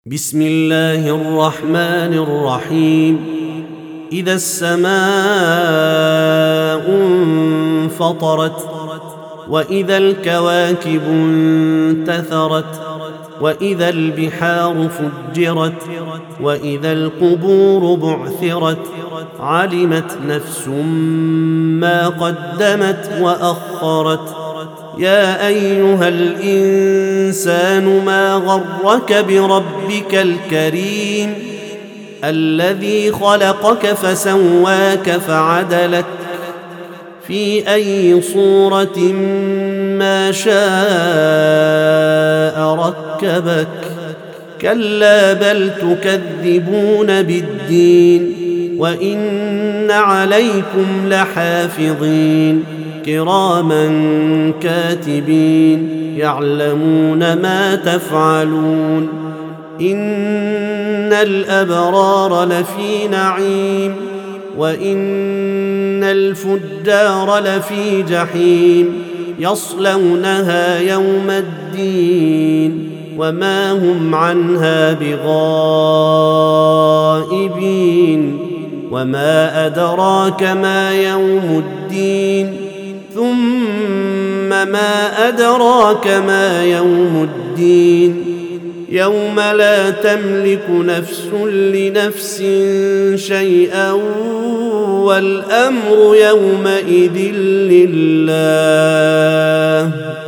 بسم الله الرحمن الرحيم. إذا السماء انفطرت وإذا الكواكب انتثرت وإذا البحار فجرت وإذا القبور بعثرت علمت نفس ما قدمت وأخرت. يا أيها الإنسان ما غرك بربك الكريم الذي خلقك فسواك فعدلك في أي صورة ما شاء ركبك. كلا بل تكذبون بالدين وإن عليكم لحافظين كراما كاتبين يعلمون ما تفعلون. إن الأبرار لفي نعيم وإن الفجار لفي جحيم يصلونها يوم الدين وما هم عنها بغائبين. وما أدراك ما يوم الدين ثم ما أدراك ما يوم الدين يوم لا تملك نفس لنفس شيئا والأمر يومئذ لله.